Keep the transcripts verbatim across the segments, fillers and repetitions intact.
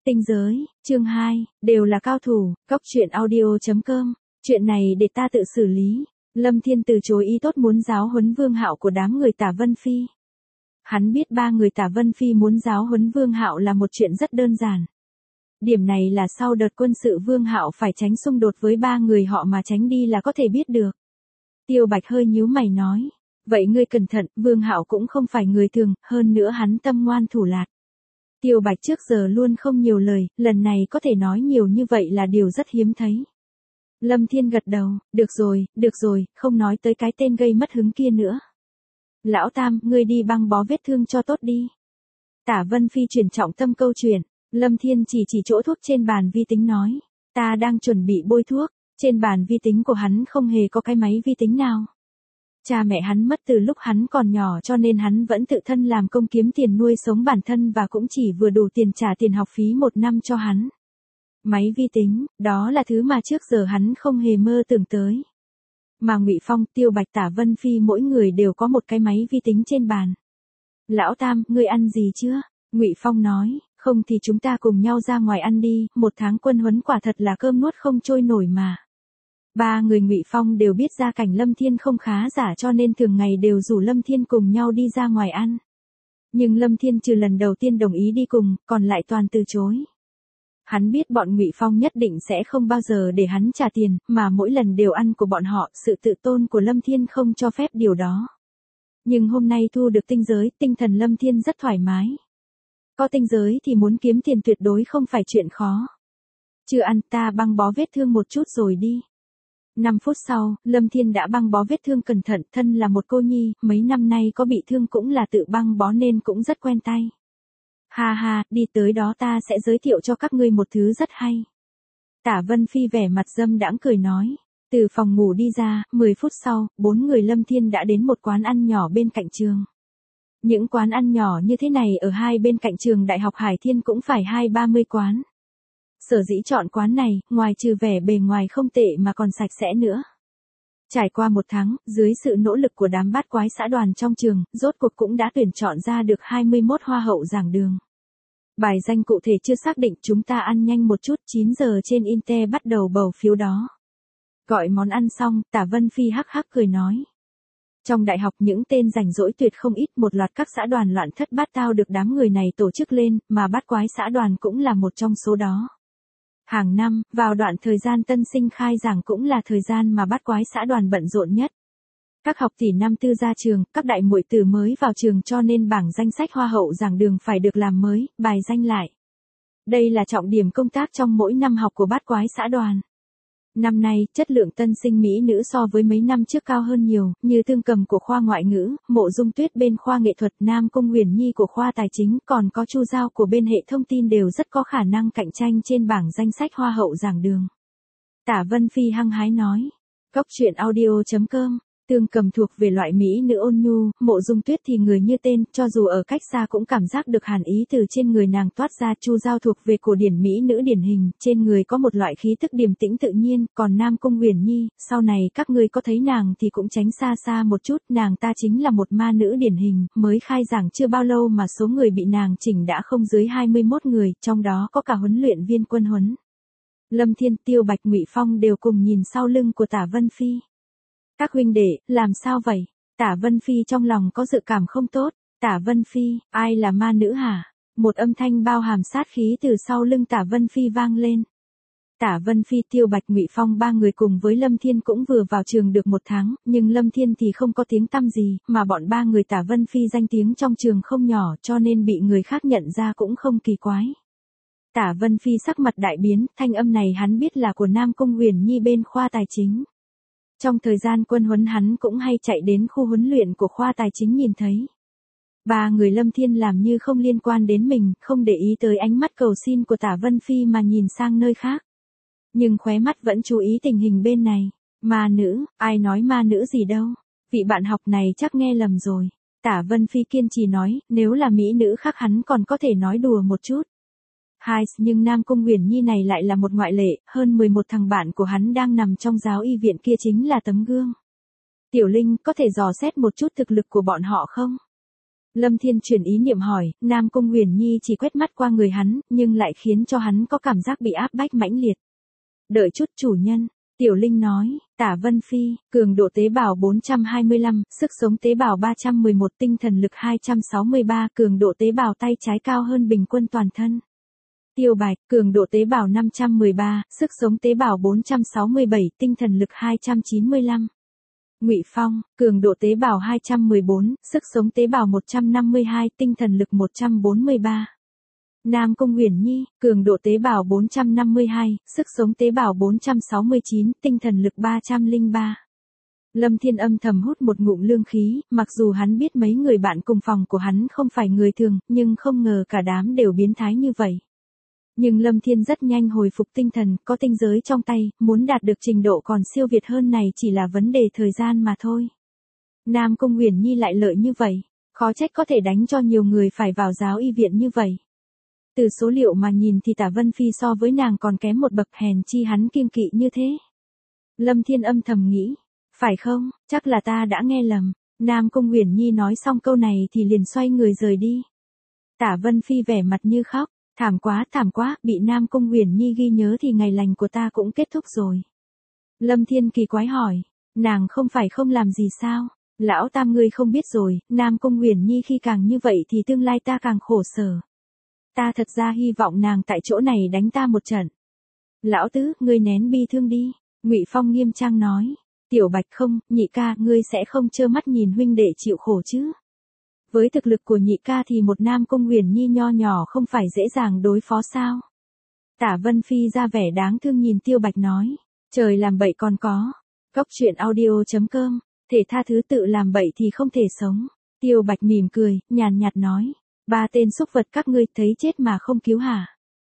Tinh giới, chương hai, đều là cao thủ, cóc truyện audio chấm com, chuyện này để ta tự xử lý. Lâm Thiên từ chối ý tốt muốn giáo huấn Vương Hạo của đám người Tả Vân Phi. Hắn biết ba người Tả Vân Phi muốn giáo huấn Vương Hạo là một chuyện rất đơn giản. Điểm này là sau đợt quân sự Vương Hạo phải tránh xung đột với ba người họ mà tránh đi là có thể biết được. Tiêu Bạch hơi nhíu mày nói, vậy ngươi cẩn thận, Vương Hạo cũng không phải người thường, hơn nữa hắn tâm ngoan thủ lạt. Tiêu Bạch trước giờ luôn không nhiều lời, lần này có thể nói nhiều như vậy là điều rất hiếm thấy. Lâm Thiên gật đầu, được rồi, được rồi, không nói tới cái tên gây mất hứng kia nữa. Lão Tam, ngươi đi băng bó vết thương cho tốt đi. Tả Vân Phi chuyển trọng tâm câu chuyện, Lâm Thiên chỉ chỉ chỗ thuốc trên bàn vi tính nói, ta đang chuẩn bị bôi thuốc, trên bàn vi tính của hắn không hề có cái máy vi tính nào. Cha mẹ hắn mất từ lúc hắn còn nhỏ cho nên hắn vẫn tự thân làm công kiếm tiền nuôi sống bản thân và cũng chỉ vừa đủ tiền trả tiền học phí một năm cho hắn. Máy vi tính, đó là thứ mà trước giờ hắn không hề mơ tưởng tới. Mà Ngụy Phong, Tiêu Bạch, Tả Vân Phi mỗi người đều có một cái máy vi tính trên bàn. Lão Tam, ngươi ăn gì chưa? Ngụy Phong nói, không thì chúng ta cùng nhau ra ngoài ăn đi, một tháng quân huấn quả thật là cơm nuốt không trôi nổi mà. Ba người Ngụy Phong đều biết gia cảnh Lâm Thiên không khá giả cho nên thường ngày đều rủ Lâm Thiên cùng nhau đi ra ngoài ăn. Nhưng Lâm Thiên trừ lần đầu tiên đồng ý đi cùng, còn lại toàn từ chối. Hắn biết bọn Ngụy Phong nhất định sẽ không bao giờ để hắn trả tiền, mà mỗi lần đều ăn của bọn họ, sự tự tôn của Lâm Thiên không cho phép điều đó. Nhưng hôm nay thu được tinh giới, tinh thần Lâm Thiên rất thoải mái. Có tinh giới thì muốn kiếm tiền tuyệt đối không phải chuyện khó. Chưa ăn, ta băng bó vết thương một chút rồi đi. Năm phút sau, Lâm Thiên đã băng bó vết thương cẩn thận, thân là một cô nhi, mấy năm nay có bị thương cũng là tự băng bó nên cũng rất quen tay. Ha ha, đi tới đó ta sẽ giới thiệu cho các ngươi một thứ rất hay. Tả Vân Phi vẻ mặt dâm đãng cười nói. Từ phòng ngủ đi ra, mười phút sau, bốn người Lâm Thiên đã đến một quán ăn nhỏ bên cạnh trường. Những quán ăn nhỏ như thế này ở hai bên cạnh trường Đại học Hải Thiên cũng phải hai ba mươi quán. Sở dĩ chọn quán này, ngoài trừ vẻ bề ngoài không tệ mà còn sạch sẽ nữa. Trải qua một tháng, dưới sự nỗ lực của đám bát quái xã đoàn trong trường, rốt cuộc cũng đã tuyển chọn ra được hai mươi mốt hoa hậu giảng đường. Bài danh cụ thể chưa xác định, chúng ta ăn nhanh một chút, chín giờ trên Inte bắt đầu bầu phiếu đó. Gọi món ăn xong, Tả Vân Phi hắc hắc cười nói. Trong đại học những tên rảnh rỗi tuyệt không ít, một loạt các xã đoàn loạn thất bát tao được đám người này tổ chức lên, mà bát quái xã đoàn cũng là một trong số đó. Hàng năm, vào đoạn thời gian tân sinh khai giảng cũng là thời gian mà bát quái xã đoàn bận rộn nhất. Các học tỷ năm tư ra trường, các đại muội tử mới vào trường cho nên bảng danh sách hoa hậu giảng đường phải được làm mới, bài danh lại. Đây là trọng điểm công tác trong mỗi năm học của bát quái xã đoàn. Năm nay, chất lượng tân sinh mỹ nữ so với mấy năm trước cao hơn nhiều, như Tương Cầm của khoa ngoại ngữ, Mộ Dung Tuyết bên khoa nghệ thuật, Nam Cung Huyền Nhi của khoa tài chính, còn có Chu Giao của bên hệ thông tin đều rất có khả năng cạnh tranh trên bảng danh sách hoa hậu giảng đường. Tả Vân Phi hăng hái nói, cóc truyện audio chấm com. Tương Cầm thuộc về loại mỹ nữ ôn nhu, Mộ Dung Tuyết thì người như tên, cho dù ở cách xa cũng cảm giác được hàn ý từ trên người nàng toát ra. Chu Giao thuộc về cổ điển mỹ nữ điển hình, trên người có một loại khí tức điềm tĩnh tự nhiên, còn Nam Cung Huyền Nhi, sau này các ngươi có thấy nàng thì cũng tránh xa xa một chút, nàng ta chính là một ma nữ điển hình, mới khai giảng chưa bao lâu mà số người bị nàng chỉnh đã không dưới hai mươi mốt người, trong đó có cả huấn luyện viên quân huấn. Lâm Thiên, Tiêu Bạch, Ngụy Phong đều cùng nhìn sau lưng của Tả Vân Phi. Các huynh đệ, làm sao vậy? Tả Vân Phi trong lòng có dự cảm không tốt. Tả Vân Phi, ai là ma nữ hả? Một âm thanh bao hàm sát khí từ sau lưng Tả Vân Phi vang lên. Tả Vân Phi, Tiêu Bạch, Ngụy Phong ba người cùng với Lâm Thiên cũng vừa vào trường được một tháng, nhưng Lâm Thiên thì không có tiếng tăm gì, mà bọn ba người Tả Vân Phi danh tiếng trong trường không nhỏ cho nên bị người khác nhận ra cũng không kỳ quái. Tả Vân Phi sắc mặt đại biến, thanh âm này hắn biết là của Nam Cung Huyền Nhi bên khoa tài chính. Trong thời gian quân huấn hắn cũng hay chạy đến khu huấn luyện của khoa tài chính nhìn thấy. Ba người Lâm Thiên làm như không liên quan đến mình, không để ý tới ánh mắt cầu xin của Tả Vân Phi mà nhìn sang nơi khác. Nhưng khóe mắt vẫn chú ý tình hình bên này. Ma nữ, ai nói ma nữ gì đâu. Vị bạn học này chắc nghe lầm rồi. Tả Vân Phi kiên trì nói, nếu là mỹ nữ khác hắn còn có thể nói đùa một chút. Hai, nhưng Nam Cung Huyền Nhi này lại là một ngoại lệ, hơn mười một thằng bạn của hắn đang nằm trong giáo y viện kia chính là tấm gương. Tiểu Linh, có thể dò xét một chút thực lực của bọn họ không? Lâm Thiên chuyển ý niệm hỏi, Nam Cung Huyền Nhi chỉ quét mắt qua người hắn, nhưng lại khiến cho hắn có cảm giác bị áp bách mãnh liệt. Đợi chút chủ nhân, Tiểu Linh nói, Tả Vân Phi, cường độ tế bào bốn trăm hai mươi lăm, sức sống tế bào ba trăm mười một, tinh thần lực hai trăm sáu mươi ba, cường độ tế bào tay trái cao hơn bình quân toàn thân. Tiêu Bạch, cường độ tế bào năm trăm mười ba, sức sống tế bào bốn trăm sáu mươi bảy, tinh thần lực hai trăm chín mươi lăm. Ngụy Phong, cường độ tế bào hai trăm mười bốn, sức sống tế bào một trăm năm mươi hai, tinh thần lực một trăm bốn mươi ba. Nam Cung Huyền Nhi, cường độ tế bào bốn trăm năm mươi hai, sức sống tế bào bốn trăm sáu mươi chín, tinh thần lực ba trăm lẻ ba. Lâm Thiên âm thầm hút một ngụm lương khí, mặc dù hắn biết mấy người bạn cùng phòng của hắn không phải người thường, nhưng không ngờ cả đám đều biến thái như vậy. Nhưng Lâm Thiên rất nhanh hồi phục tinh thần, có tinh giới trong tay, muốn đạt được trình độ còn siêu việt hơn này chỉ là vấn đề thời gian mà thôi. Nam Cung Huyền Nhi lại lợi như vậy, khó trách có thể đánh cho nhiều người phải vào giáo y viện như vậy. Từ số liệu mà nhìn thì Tả Vân Phi so với nàng còn kém một bậc, hèn chi hắn kiêng kỵ như thế. Lâm Thiên âm thầm nghĩ, phải không, chắc là ta đã nghe lầm. Nam Cung Huyền Nhi nói xong câu này thì liền xoay người rời đi. Tả Vân Phi vẻ mặt như khóc, thảm quá thảm quá, bị Nam Cung Huyền Nhi ghi nhớ thì ngày lành của ta cũng kết thúc rồi. Lâm Thiên kỳ quái hỏi, nàng không phải không làm gì sao? Lão Tam ngươi không biết rồi, Nam Cung Huyền Nhi khi càng như vậy thì tương lai ta càng khổ sở. Ta thật ra hy vọng nàng tại chỗ này đánh ta một trận. Lão Tứ, ngươi nén bi thương đi. Ngụy Phong nghiêm trang nói. Tiểu Bạch không, nhị ca, ngươi sẽ không trơ mắt nhìn huynh đệ chịu khổ chứ. Với thực lực của nhị ca thì một Nam Cung Huyền Nhi nho nhỏ không phải dễ dàng đối phó sao. Tả Vân Phi ra vẻ đáng thương nhìn Tiêu Bạch nói. Trời làm bậy còn có. Cốc truyện audio chấm com. Thể tha thứ tự làm bậy thì không thể sống. Tiêu Bạch mỉm cười, nhàn nhạt nói. Ba tên súc vật các ngươi thấy chết mà không cứu hả?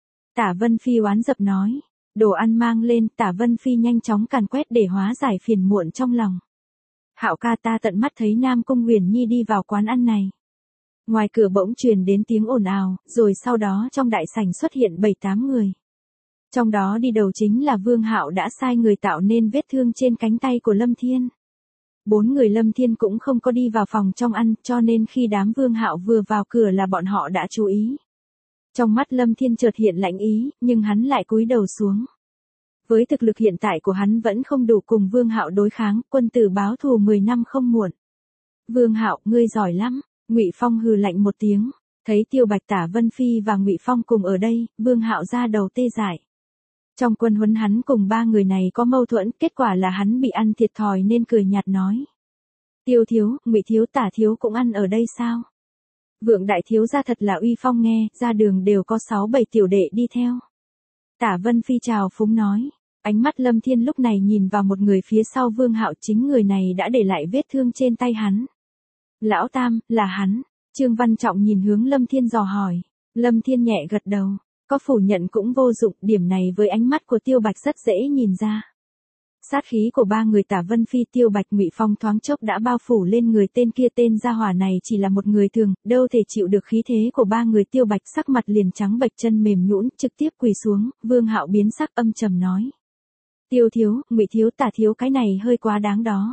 Tả Vân Phi oán dập nói. Đồ ăn mang lên, Tả Vân Phi nhanh chóng càn quét để hóa giải phiền muộn trong lòng. Hạo ca, ta tận mắt thấy Nam Cung Huyền Nhi đi vào quán ăn này. Ngoài cửa bỗng truyền đến tiếng ồn ào, rồi sau đó trong đại sảnh xuất hiện bảy tám người. Trong đó đi đầu chính là Vương Hạo đã sai người tạo nên vết thương trên cánh tay của Lâm Thiên. Bốn người Lâm Thiên cũng không có đi vào phòng trong ăn, cho nên khi đám Vương Hạo vừa vào cửa là bọn họ đã chú ý. Trong mắt Lâm Thiên chợt hiện lạnh ý, nhưng hắn lại cúi đầu xuống. Với thực lực hiện tại của hắn vẫn không đủ cùng Vương Hạo đối kháng, quân tử báo thù mười năm không muộn. Vương Hạo, ngươi giỏi lắm. Ngụy Phong hừ lạnh một tiếng, thấy Tiêu Bạch, Tả Vân Phi và Ngụy Phong cùng ở đây, Vương Hạo ra đầu tê dại. Trong quân huấn hắn cùng ba người này có mâu thuẫn, kết quả là hắn bị ăn thiệt thòi nên cười nhạt nói. Tiêu thiếu, Ngụy thiếu, Tả thiếu cũng ăn ở đây sao? Vượng đại thiếu gia thật là uy phong nghe, ra đường đều có sáu bảy tiểu đệ đi theo. Tả Vân Phi chào phúng nói, ánh mắt Lâm Thiên lúc này nhìn vào một người phía sau Vương Hạo, chính người này đã để lại vết thương trên tay hắn. Lão Tam, là hắn. Trương Văn Trọng nhìn hướng Lâm Thiên dò hỏi. Lâm Thiên nhẹ gật đầu. Có phủ nhận cũng vô dụng, điểm này với ánh mắt của Tiêu Bạch rất dễ nhìn ra. Sát khí của ba người Tả Vân Phi, Tiêu Bạch, Ngụy Phong thoáng chốc đã bao phủ lên người tên kia. Tên gia hỏa này chỉ là một người thường, đâu thể chịu được khí thế của ba người. Tiêu Bạch sắc mặt liền trắng bệch, chân mềm nhũn, trực tiếp quỳ xuống. Vương Hạo biến sắc âm trầm nói. Tiêu thiếu, Ngụy thiếu, Tả thiếu, cái này hơi quá đáng đó.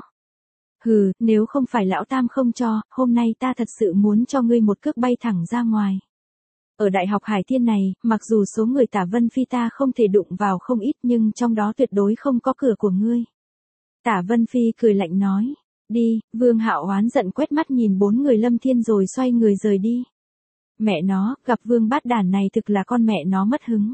Hừ, nếu không phải lão Tam không cho, hôm nay ta thật sự muốn cho ngươi một cước bay thẳng ra ngoài. Ở Đại học Hải Thiên này, mặc dù số người Tả Vân Phi ta không thể đụng vào không ít, nhưng trong đó tuyệt đối không có cửa của ngươi. Tả Vân Phi cười lạnh nói. Đi. Vương Hạo oán giận quét mắt nhìn bốn người Lâm Thiên rồi xoay người rời đi. Mẹ nó, gặp Vương bát đản này thực là con mẹ nó mất hứng.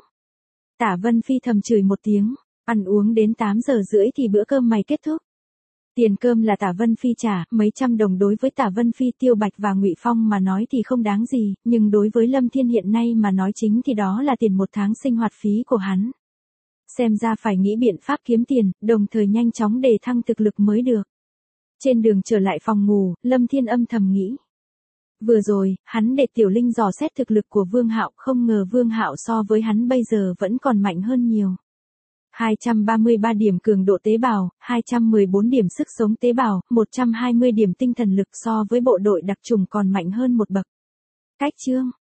Tả Vân Phi thầm chửi một tiếng. Ăn uống đến tám giờ rưỡi thì bữa cơm mày kết thúc. Tiền cơm là Tả Vân Phi trả, mấy trăm đồng đối với Tả Vân Phi, Tiêu Bạch và Ngụy Phong mà nói thì không đáng gì, nhưng đối với Lâm Thiên hiện nay mà nói chính thì đó là tiền một tháng sinh hoạt phí của hắn. Xem ra phải nghĩ biện pháp kiếm tiền, đồng thời nhanh chóng đề thăng thực lực mới được. Trên đường trở lại phòng ngủ, Lâm Thiên âm thầm nghĩ. Vừa rồi, hắn để Tiểu Linh dò xét thực lực của Vương Hạo, không ngờ Vương Hạo so với hắn bây giờ vẫn còn mạnh hơn nhiều. hai trăm ba mươi ba điểm cường độ tế bào, hai trăm mười bốn điểm sức sống tế bào, một trăm hai mươi điểm tinh thần lực, so với bộ đội đặc chủng còn mạnh hơn một bậc. Cách chương